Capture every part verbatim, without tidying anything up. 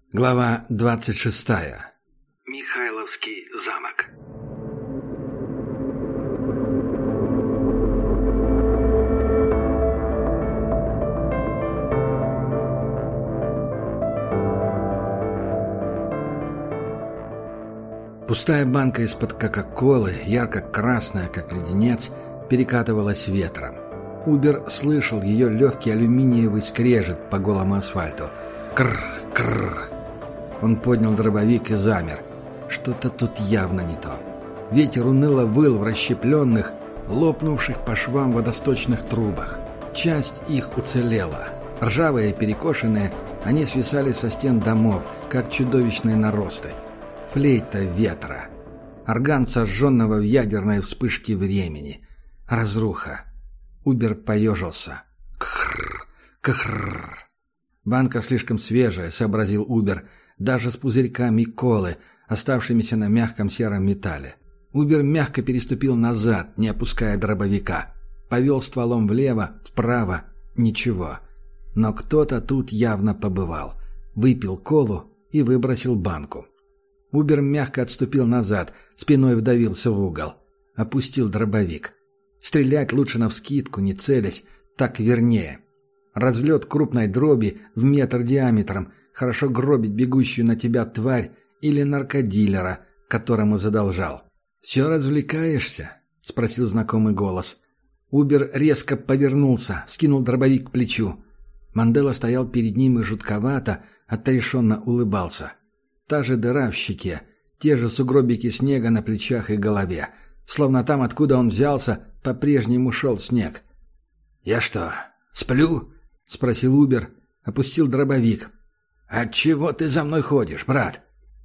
Глава двадцать шестая. Михайловский замок. Пустая банка из-под кока-колы, ярко-красная, как леденец, перекатывалась ветром. Убер слышал ее легкий алюминиевый скрежет по голому асфальту. Кррр-кррр. Он поднял дробовик и замер. Что-то тут явно не то. Ветер уныло выл в расщепленных, лопнувших по швам водосточных трубах. Часть их уцелела. Ржавые и перекошенные, они свисали со стен домов, как чудовищные наросты. Флейта ветра. Орган сожженного в ядерной вспышке времени. Разруха. Убер поежился. Кхррр, кхррр. Банка слишком свежая, сообразил Убер, даже с пузырьками колы, оставшимися на мягком сером металле. Убер мягко переступил назад, не опуская дробовика. Повел стволом влево, вправо. Ничего. Но кто-то тут явно побывал. Выпил колу и выбросил банку. Убер мягко отступил назад, спиной вдавился в угол. Опустил дробовик. Стрелять лучше навскидку, не целясь, так вернее. Разлет крупной дроби в метр диаметром хорошо гробит бегущую на тебя тварь или наркодилера, которому задолжал. «Все развлекаешься?» — спросил знакомый голос. Убер резко повернулся, скинул дробовик к плечу. Мандела стоял перед ним и жутковато, отрешенно улыбался. Та же дыра в щеке, те же сугробики снега на плечах и голове. Словно там, откуда он взялся, по-прежнему шел снег. «Я что, сплю?» — спросил Убер, опустил дробовик. «Отчего ты за мной ходишь, брат?»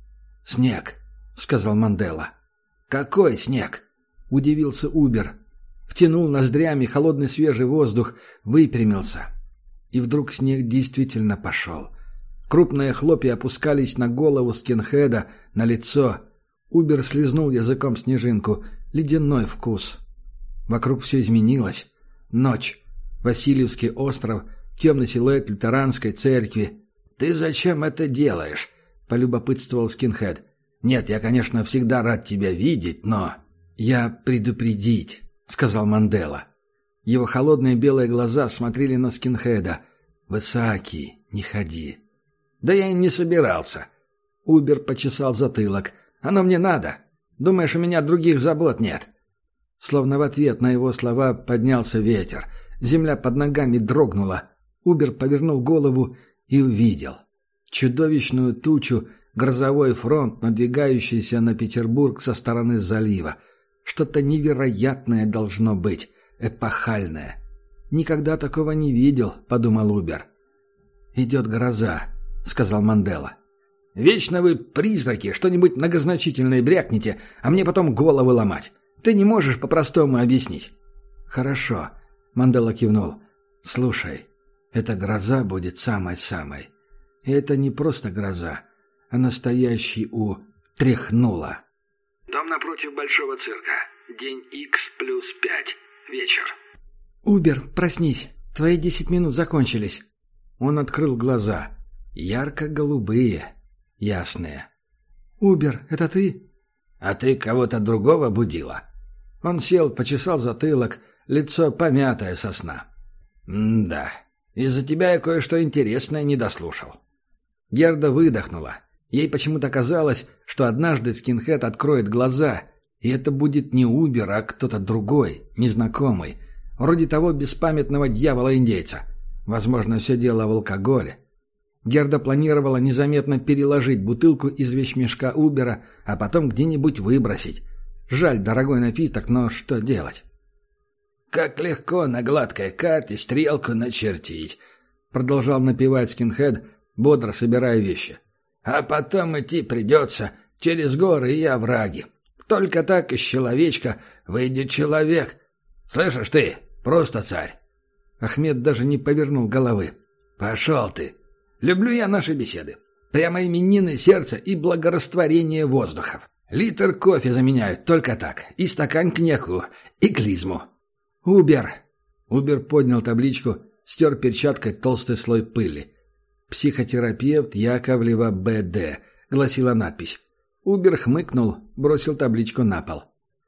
«Снег», — сказал Мандела. «Какой снег?» — удивился Убер. Втянул ноздрями холодный свежий воздух, выпрямился. И вдруг снег действительно пошел. Крупные хлопья опускались на голову скинхеда, на лицо. Убер слизнул языком снежинку. Ледяной вкус. Вокруг все изменилось. Ночь. Васильевский остров. Темный силуэт лютеранской церкви. «Ты зачем это делаешь?» — полюбопытствовал скинхед. «Нет, я, конечно, всегда рад тебя видеть, но...» «Я предупредить», — сказал Мандела. Его холодные белые глаза смотрели на скинхеда. «Высокий, не ходи». «Да я и не собирался». Убер почесал затылок. «Оно мне надо. Думаешь, у меня других забот нет?» Словно в ответ на его слова поднялся ветер. Земля под ногами дрогнула. Убер повернул голову и увидел. Чудовищную тучу, грозовой фронт, надвигающийся на Петербург со стороны залива. Что-то невероятное должно быть. Эпохальное. «Никогда такого не видел», — подумал Убер. «Идет гроза», — сказал Мандела. «Вечно вы, призраки, что-нибудь многозначительное брякнете, а мне потом голову ломать. Ты не можешь по-простому объяснить». «Хорошо», — Мандела кивнул. «Слушай, эта гроза будет самой-самой. И это не просто гроза, а настоящий у... тряхнула». Дом напротив Большого цирка. День Икс плюс пять. Вечер. «Убер, проснись. Твои десять минут закончились». Он открыл глаза. Ярко-голубые. Ясные. «Убер, это ты?» «А ты кого-то другого будила?» Он сел, почесал затылок, лицо помятое со сна. «М-да, из-за тебя я кое-что интересное не дослушал». Герда выдохнула. Ей почему-то казалось, что однажды скинхед откроет глаза, и это будет не Убер, а кто-то другой, незнакомый, вроде того беспамятного дьявола-индейца. Возможно, все дело в алкоголе. Герда планировала незаметно переложить бутылку из вещмешка Убера, а потом где-нибудь выбросить. Жаль, дорогой напиток, но что делать? «Как легко на гладкой карте стрелку начертить», — продолжал напевать скинхед, бодро собирая вещи. «А потом идти придется через горы и овраги. Только так из человечка выйдет человек. Слышишь ты, просто царь». Ахмед даже не повернул головы. «Пошел ты. Люблю я наши беседы. Прямо именины сердца и благорастворение воздухов. Литр кофе заменяют только так. И стакан коньяку, и клизму». «Убер!» Убер поднял табличку, стер перчаткой толстый слой пыли. «Психотерапевт Яковлева Б Д», — гласила надпись. Убер хмыкнул, бросил табличку на пол.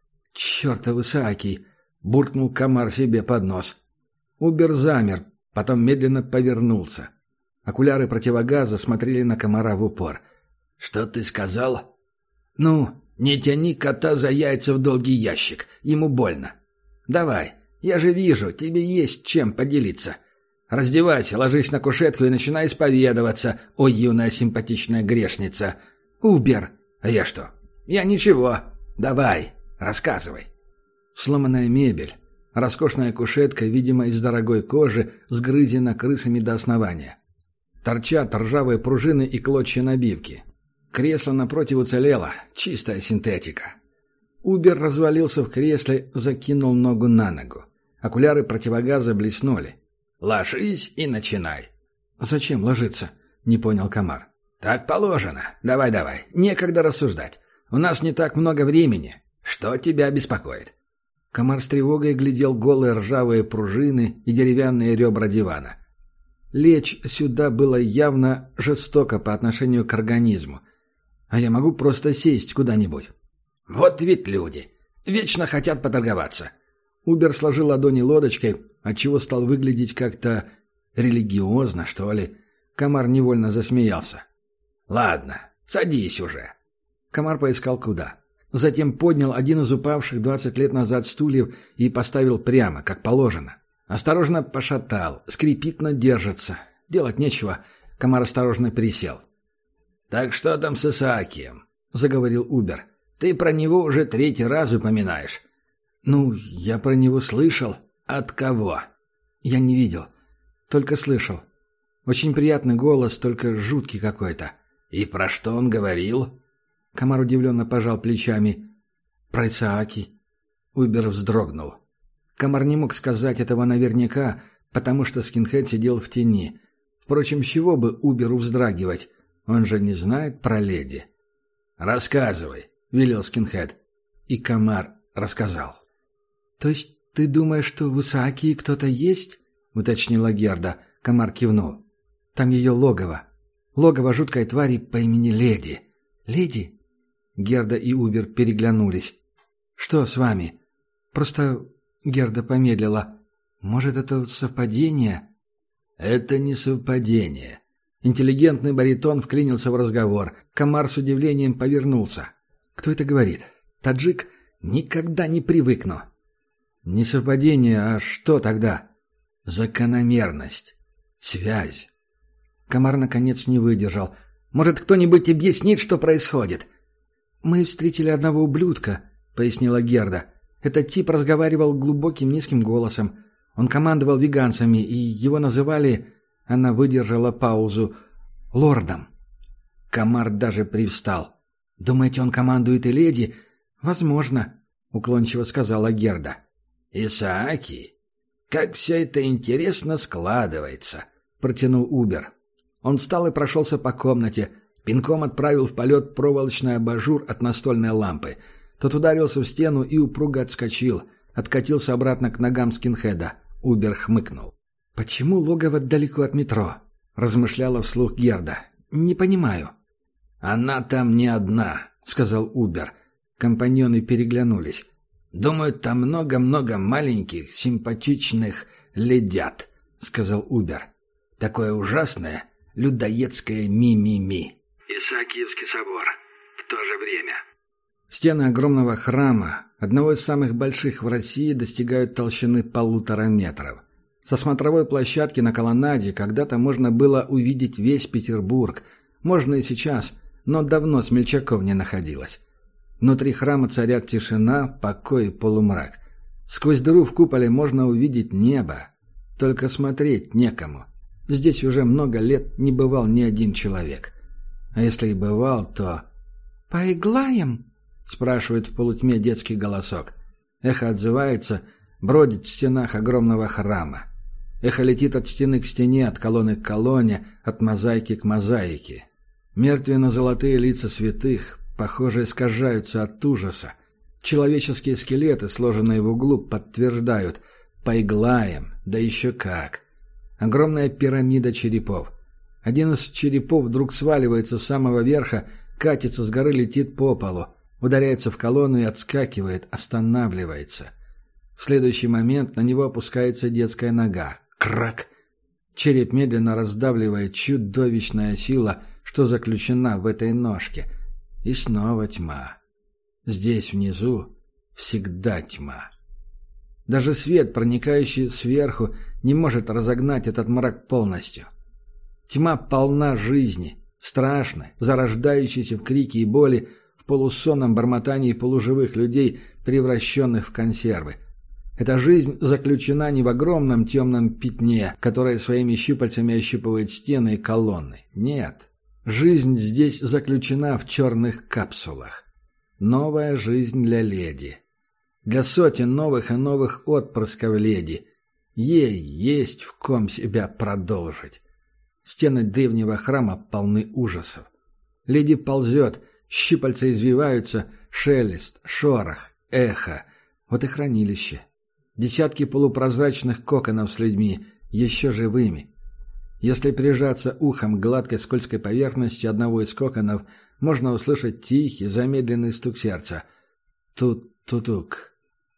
«Чертов Исааки!» — буркнул комар себе под нос. Убер замер, потом медленно повернулся. Окуляры противогаза смотрели на комара в упор. «Что ты сказал?» «Ну, не тяни кота за яйца в долгий ящик, ему больно. Давай, я же вижу, тебе есть чем поделиться. Раздевайся, ложись на кушетку и начинай исповедоваться, о юная симпатичная грешница. Убер!» «А я что?» «Я ничего. Давай, рассказывай». Сломанная мебель. Роскошная кушетка, видимо, из дорогой кожи, сгрызена крысами до основания. Торчат ржавые пружины и клочья набивки. Кресло напротив уцелело. Чистая синтетика. Убер развалился в кресле, закинул ногу на ногу. Окуляры противогаза блеснули. «Ложись и начинай». «Зачем ложиться?» — не понял комар. «Так положено. Давай-давай. Некогда рассуждать. У нас не так много времени. Что тебя беспокоит?» Комар с тревогой глядел голые ржавые пружины и деревянные ребра дивана. Лечь сюда было явно жестоко по отношению к организму. А я могу просто сесть куда-нибудь. «Вот ведь люди. Вечно хотят поторговаться». Убер сложил ладони лодочкой, отчего стал выглядеть как-то религиозно, что ли. Комар невольно засмеялся. «Ладно, садись уже». Комар поискал куда. Затем поднял один из упавших двадцать лет назад стульев и поставил прямо, как положено. Осторожно пошатал, скрипит, но держится. Делать нечего. Комар осторожно присел. «Так что там с Исаакием?» — заговорил Убер. «Ты про него уже третий раз упоминаешь». «Ну, я про него слышал». «От кого?» «Я не видел. Только слышал. Очень приятный голос, только жуткий какой-то». «И про что он говорил?» Комар удивленно пожал плечами. «Про Исааки». Убер вздрогнул. Комар не мог сказать этого наверняка, потому что скинхед сидел в тени. Впрочем, с чего бы Уберу вздрагивать? Он же не знает про леди. «Рассказывай», — велел скинхед. И комар рассказал. «То есть ты думаешь, что в Исаакии кто-то есть?» — уточнила Герда. Комар кивнул. «Там ее логово. Логово жуткой твари по имени Леди». «Леди?» Герда и Убер переглянулись. «Что с вами?» «Просто...» Герда помедлила. «Может, это совпадение?» «Это не совпадение». Интеллигентный баритон вклинился в разговор. Комар с удивлением повернулся. «Кто это говорит? Таджик? Никогда не привыкну». «Не совпадение, а что тогда?» «Закономерность. Связь». Комар, наконец, не выдержал. «Может, кто-нибудь объяснит, что происходит?» «Мы встретили одного ублюдка», — пояснила Герда. «Этот тип разговаривал глубоким низким голосом. Он командовал веганцами, и его называли...» Она выдержала паузу. «Лордом». Комар даже привстал. «Думаете, он командует и леди?» «Возможно», — уклончиво сказала Герда. «Исааки, как все это интересно складывается», — протянул Убер. Он встал и прошелся по комнате, пинком отправил в полет проволочный абажур от настольной лампы. Тот ударился в стену и упруго отскочил, откатился обратно к ногам скинхеда. Убер хмыкнул. «Почему логово далеко от метро?» — размышляла вслух Герда. «Не понимаю». «Она там не одна», — сказал Убер. Компаньоны переглянулись. «Думаю, там много-много маленьких, симпатичных ледят», — сказал Убер. «Такое ужасное людоедское ми-ми-ми». Исаакиевский собор. В то же время. Стены огромного храма, одного из самых больших в России, достигают толщины полутора метров. Со смотровой площадки на колоннаде когда-то можно было увидеть весь Петербург. Можно и сейчас, но давно смельчаков не находилось. Внутри храма царят тишина, покой и полумрак. Сквозь дыру в куполе можно увидеть небо. Только смотреть некому. Здесь уже много лет не бывал ни один человек. А если и бывал, то... «Поиглаем?» — спрашивает в полутьме детский голосок. Эхо отзывается, бродит в стенах огромного храма. Эхо летит от стены к стене, от колонны к колонне, от мозаики к мозаике. Мертвенно-золотые лица святых, похоже, искажаются от ужаса. Человеческие скелеты, сложенные в углу, подтверждают — поиглаем, да еще как. Огромная пирамида черепов. Один из черепов вдруг сваливается с самого верха, катится с горы, летит по полу, ударяется в колонну и отскакивает, останавливается. В следующий момент на него опускается детская нога. Крак! Череп медленно раздавливает чудовищная сила, что заключена в этой ножке. И снова тьма. Здесь внизу всегда тьма. Даже свет, проникающий сверху, не может разогнать этот мрак полностью. Тьма полна жизни, страшной, зарождающейся в крике и боли, в полусонном бормотании полуживых людей, превращенных в консервы. Эта жизнь заключена не в огромном темном пятне, которое своими щупальцами ощупывает стены и колонны. Нет. Жизнь здесь заключена в черных капсулах. Новая жизнь для леди. Для сотен новых и новых отпрысков леди. Ей есть в ком себя продолжить. Стены древнего храма полны ужасов. Леди ползет, щупальца извиваются, шелест, шорох, эхо. Вот и хранилище. Десятки полупрозрачных коконов с людьми, еще живыми. Если прижаться ухом к гладкой скользкой поверхности одного из коконов, можно услышать тихий, замедленный стук сердца. Тут-тутук,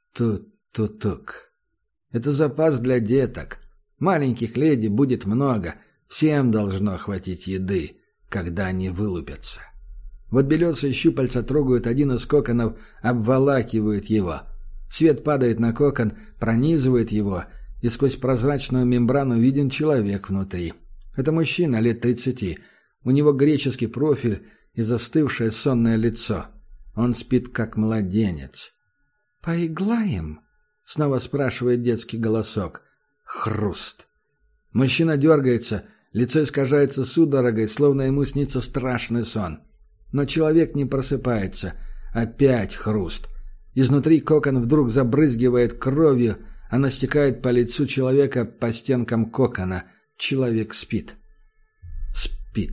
тут-тутук. Это запас для деток. Маленьких леди будет много, всем должно хватить еды, когда они вылупятся. Вот белесые щупальца трогают один из коконов, обволакивают его. Свет падает на кокон, пронизывает его, и сквозь прозрачную мембрану виден человек внутри. Это мужчина лет тридцати. У него греческий профиль и застывшее сонное лицо. Он спит, как младенец. «Поиглаем?» — снова спрашивает детский голосок. Хруст. Мужчина дергается, лицо искажается судорогой, словно ему снится страшный сон. Но человек не просыпается. Опять хруст. Изнутри кокон вдруг забрызгивает кровью, она стекает по лицу человека, по стенкам кокона. Человек спит. Спит.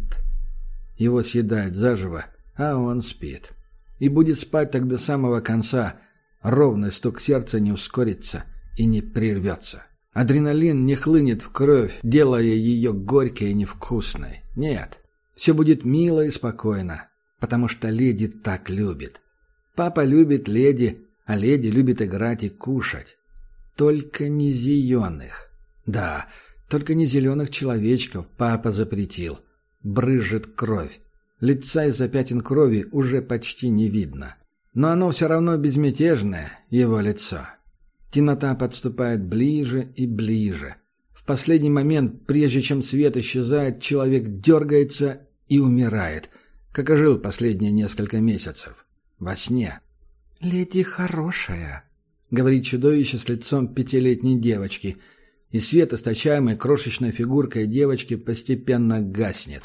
Его съедает заживо, а он спит. И будет спать так до самого конца. Ровный стук сердца не ускорится и не прервется. Адреналин не хлынет в кровь, делая ее горькой и невкусной. Нет, все будет мило и спокойно, потому что леди так любит. Папа любит леди, а леди любит играть и кушать. Только не зеленых. Да, только не зеленых человечков папа запретил. Брызжет кровь. Лица из-за пятен крови уже почти не видно. Но оно все равно безмятежное, его лицо. Темнота подступает ближе и ближе. В последний момент, прежде чем свет исчезает, человек дергается и умирает, как и жил последние несколько месяцев. Во сне. «Леди хорошая», — говорит чудовище с лицом пятилетней девочки, и свет, источаемый крошечной фигуркой девочки, постепенно гаснет.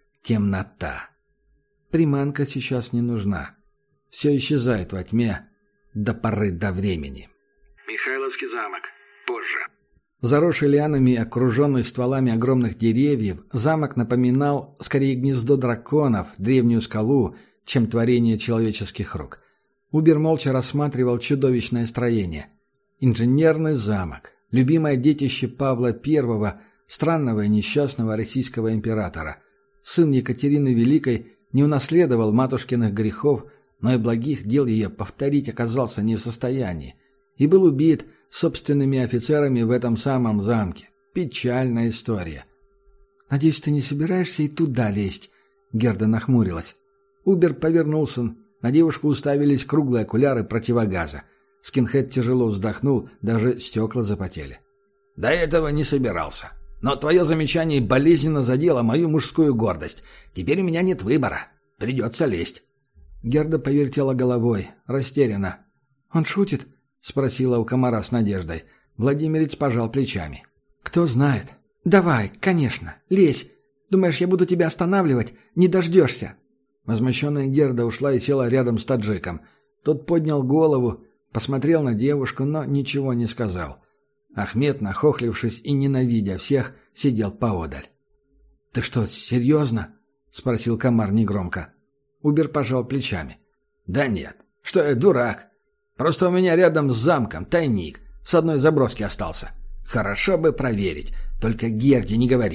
Темнота. Приманка сейчас не нужна. Все исчезает во тьме до поры до времени. Михайловский замок. Позже. Заросший лианами и окруженный стволами огромных деревьев, замок напоминал скорее гнездо драконов, древнюю скалу, чем творение человеческих рук. Убер молча рассматривал чудовищное строение. Инженерный замок, любимое детище Павла Первого, странного и несчастного российского императора. Сын Екатерины Великой не унаследовал матушкиных грехов, но и благих дел ее повторить оказался не в состоянии. И был убит собственными офицерами в этом самом замке. Печальная история. «Надеюсь, ты не собираешься и туда лезть?» Герда нахмурилась. Убер повернулся. На девушку уставились круглые окуляры противогаза. Скинхед тяжело вздохнул, даже стекла запотели. «До этого не собирался. Но твое замечание болезненно задело мою мужскую гордость. Теперь у меня нет выбора. Придется лезть». Герда повертела головой, растерянно. «Он шутит?» — спросила у комара с надеждой. Владимирец пожал плечами. «Кто знает. Давай, конечно, лезь. Думаешь, я буду тебя останавливать? Не дождешься». Возмущенная Герда ушла и села рядом с таджиком. Тот поднял голову, посмотрел на девушку, но ничего не сказал. Ахмед, нахохлившись и ненавидя всех, сидел поодаль. «Ты что, серьезно?» — спросил комар негромко. Убер пожал плечами. «Да нет, что я дурак. Просто у меня рядом с замком тайник. С одной заброски остался. Хорошо бы проверить, только Герде не говори.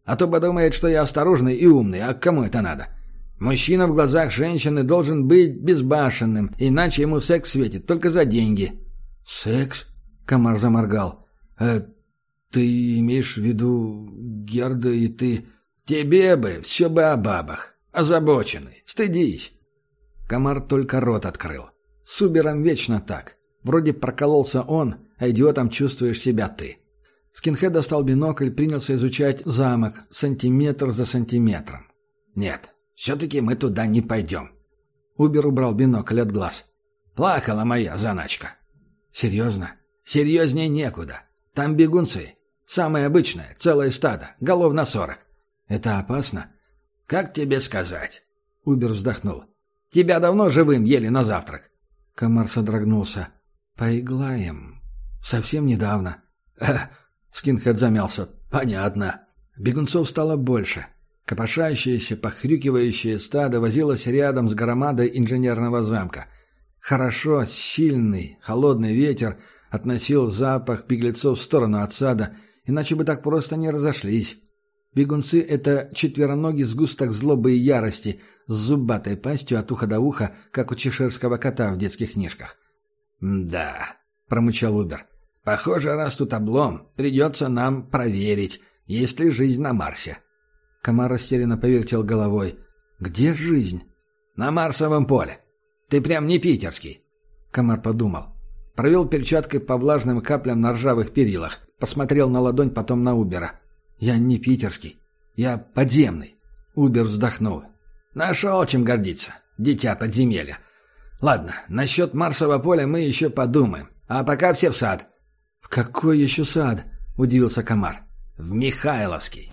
А то подумает, что я осторожный и умный, а кому это надо? Мужчина в глазах женщины должен быть безбашенным, иначе ему секс светит только за деньги». «Секс?» — Комар заморгал. «Э, ты имеешь в виду Герда и ты...» «Тебе бы, все бы о бабах. Озабоченный. Стыдись». Комар только рот открыл. С Убером вечно так. Вроде прокололся он, а идиотом чувствуешь себя ты. Скинхед достал бинокль, принялся изучать замок сантиметр за сантиметром. «Нет, все-таки мы туда не пойдем». Убер убрал бинокль от глаз. «Плакала моя заначка». «Серьезно?» «Серьезнее некуда. Там бегунцы. Самое обычное, целое стадо, голов на сорок». «Это опасно?» «Как тебе сказать?» Убер вздохнул. «Тебя давно живым ели на завтрак?» Комар содрогнулся. «Поиглаем. Совсем недавно». «Эх», Скинхед замялся. «Понятно». Бегунцов стало больше. Копошащееся, похрюкивающее стадо возилось рядом с громадой инженерного замка. Хорошо, сильный, холодный ветер относил запах беглецов в сторону от сада, иначе бы так просто не разошлись. Бегунцы — это четвероногий сгусток злобы и ярости с зубатой пастью от уха до уха, как у чеширского кота в детских книжках. «Да», — промычал Убер, — «похоже, раз тут облом, придется нам проверить, есть ли жизнь на Марсе». Комар растерянно повертел головой. «Где жизнь?» «На Марсовом поле. Ты прям не питерский». Комар подумал. Провел перчаткой по влажным каплям на ржавых перилах, посмотрел на ладонь, потом на Убера. «Я не питерский. Я подземный». Убер вздохнул. «Нашел чем гордиться, дитя подземелья. Ладно, насчет Марсового поля мы еще подумаем. А пока все в сад». «В какой еще сад?» — удивился Комар. «В Михайловский».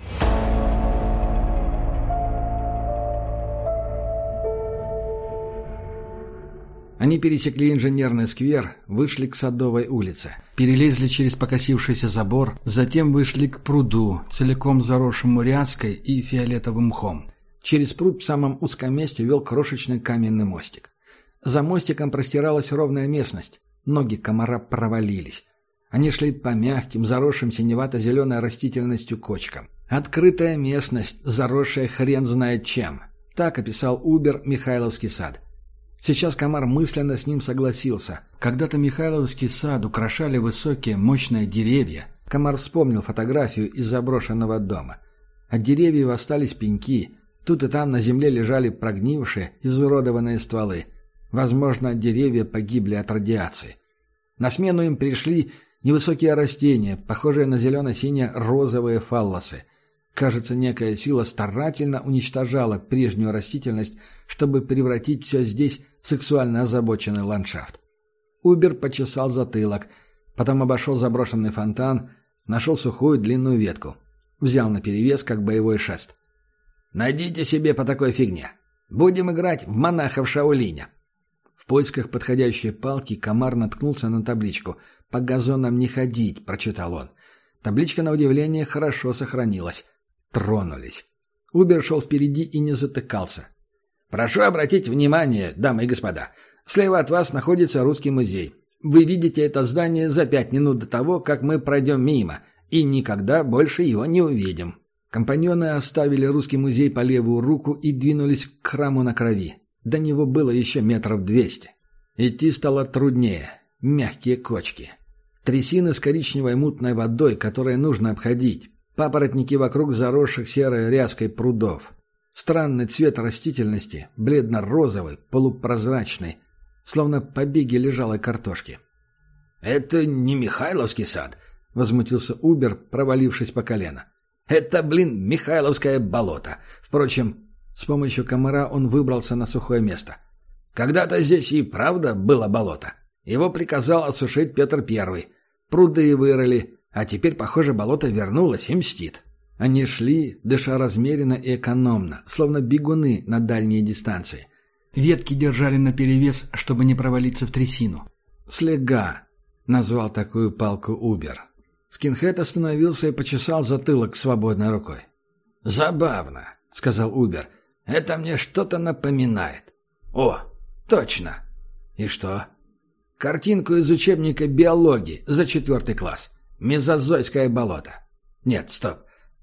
Они пересекли инженерный сквер, вышли к Садовой улице, перелезли через покосившийся забор, затем вышли к пруду, целиком заросшему ряской и фиолетовым мхом. Через пруд в самом узком месте вел крошечный каменный мостик. За мостиком простиралась ровная местность. Ноги комара провалились. Они шли по мягким, заросшим синевато-зеленой растительностью кочкам. «Открытая местность, заросшая хрен знает чем». Так описал Убер Михайловский сад. Сейчас Комар мысленно с ним согласился. Когда-то Михайловский сад украшали высокие, мощные деревья. Комар вспомнил фотографию из заброшенного дома. От деревьев остались пеньки. Тут и там на земле лежали прогнившие, изуродованные стволы. Возможно, деревья погибли от радиации. На смену им пришли невысокие растения, похожие на зелено-синие розовые фаллосы. Кажется, некая сила старательно уничтожала прежнюю растительность, чтобы превратить все здесь в сексуально озабоченный ландшафт. Убер почесал затылок, потом обошел заброшенный фонтан, нашел сухую длинную ветку. Взял наперевес, как боевой шест. «Найдите себе по такой фигне. Будем играть в монахов Шаолиня». В поисках подходящей палки Комар наткнулся на табличку «По газонам не ходить», — прочитал он. Табличка, на удивление, хорошо сохранилась. Тронулись. Убер шел впереди и не затыкался. «Прошу обратить внимание, дамы и господа. Слева от вас находится Русский музей. Вы видите это здание за пять минут до того, как мы пройдем мимо, и никогда больше его не увидим». Компаньоны оставили Русский музей по левую руку и двинулись к храму на Крови. До него было еще метров двести. Идти стало труднее. Мягкие кочки. Трясины с коричневой мутной водой, которые нужно обходить. Папоротники вокруг заросших серой ряской прудов. Странный цвет растительности, бледно-розовый, полупрозрачный, словно побеги лежалой картошки. «Это не Михайловский сад», — возмутился Убер, провалившись по колено. «Это, блин, Михайловское болото. Впрочем...» С помощью комара он выбрался на сухое место. «Когда-то здесь и правда было болото. Его приказал осушить Петр Первый. Пруды вырыли, а теперь, похоже, болото вернулось и мстит». Они шли, дыша размеренно и экономно, словно бегуны на дальние дистанции. Ветки держали наперевес, чтобы не провалиться в трясину. «Слега», — назвал такую палку Убер. Скинхед остановился и почесал затылок свободной рукой. «Забавно», — сказал Убер. «Это мне что-то напоминает». «О, точно!» «И что?» «Картинку из учебника биологии за четвертый класс. Мезозойское болото». «Нет, стоп.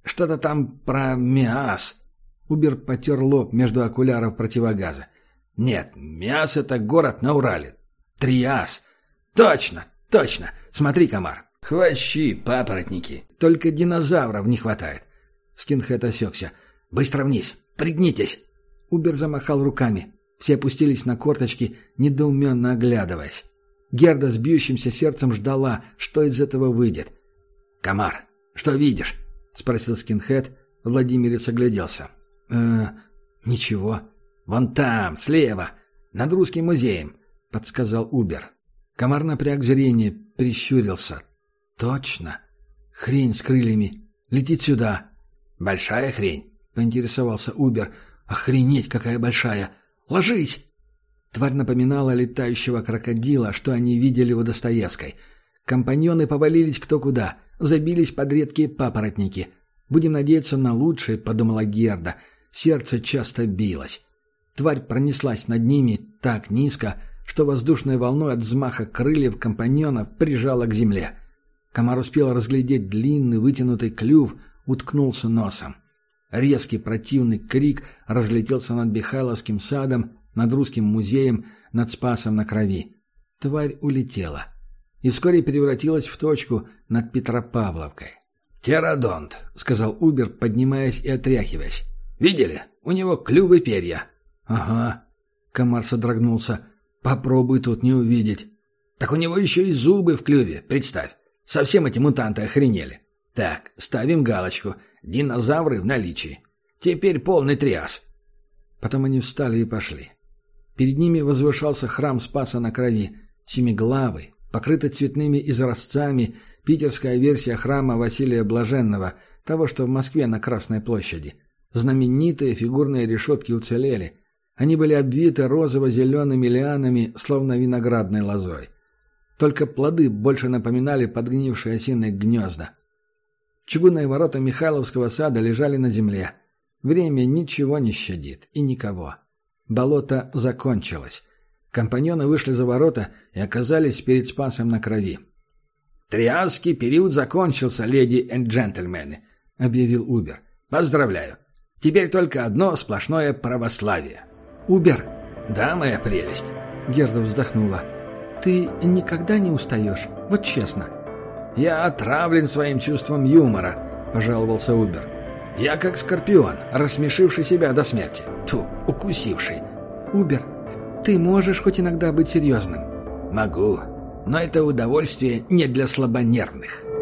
Что-то там про Миас». Убер потер лоб между окуляров противогаза. «Нет, Миас — это город на Урале. Триас. Точно, точно. Смотри, комар. Хвощи, папоротники. Только динозавров не хватает». Скинхед осекся. «Быстро вниз. Пригнитесь». Убер замахал руками. Все опустились на корточки, недоуменно оглядываясь. Герда с бьющимся сердцем ждала, что из этого выйдет. «Комар, что видишь?» — спросил Скинхед. Владимирец огляделся. «Э, ничего. Вон там, слева, над Русским музеем», — подсказал Убер. Комар напряг зрение, прищурился. «Точно. Хрень с крыльями. Летит сюда». «Большая хрень?» — поинтересовался Убер. «Охренеть, какая большая! Ложись!» Тварь напоминала летающего крокодила, что они видели у Достоевской. Компаньоны повалились кто куда, забились под редкие папоротники. «Будем надеяться на лучшее», — подумала Герда. Сердце часто билось. Тварь пронеслась над ними так низко, что воздушной волной от взмаха крыльев компаньонов прижала к земле. Комар успел разглядеть длинный вытянутый клюв, уткнулся носом. Резкий противный крик разлетелся над Михайловским садом, над Русским музеем, над Спасом на Крови. Тварь улетела и вскоре превратилась в точку над Петропавловкой. «Птеродонт», — сказал Убер, поднимаясь и отряхиваясь. «Видели? У него клювы перья». «Ага». Комар содрогнулся. «Попробуй тут не увидеть». «Так у него еще и зубы в клюве, представь. Совсем эти мутанты охренели. Так, ставим галочку. Динозавры в наличии. Теперь полный триас». Потом они встали и пошли. Перед ними возвышался храм Спаса на Крови, семиглавый, покрытый цветными изразцами, питерская версия храма Василия Блаженного, того, что в Москве на Красной площади. Знаменитые фигурные решетки уцелели. Они были обвиты розово-зелеными лианами, словно виноградной лозой. Только плоды больше напоминали подгнившие осиные гнезда. Чугунные ворота Михайловского сада лежали на земле. Время ничего не щадит и никого. Болото закончилось. Компаньоны вышли за ворота и оказались перед Спасом на Крови. «Триасский период закончился, леди и джентльмены», — объявил Убер. «Поздравляю. Теперь только одно сплошное православие». «Убер!» «Да, моя прелесть!» Герда вздохнула. «Ты никогда не устаешь? Вот честно». «Я отравлен своим чувством юмора», — пожаловался Убер. «Я как скорпион, рассмешивший себя до смерти. Тьфу, укусивший». «Убер, ты можешь хоть иногда быть серьезным?» «Могу, но это удовольствие не для слабонервных».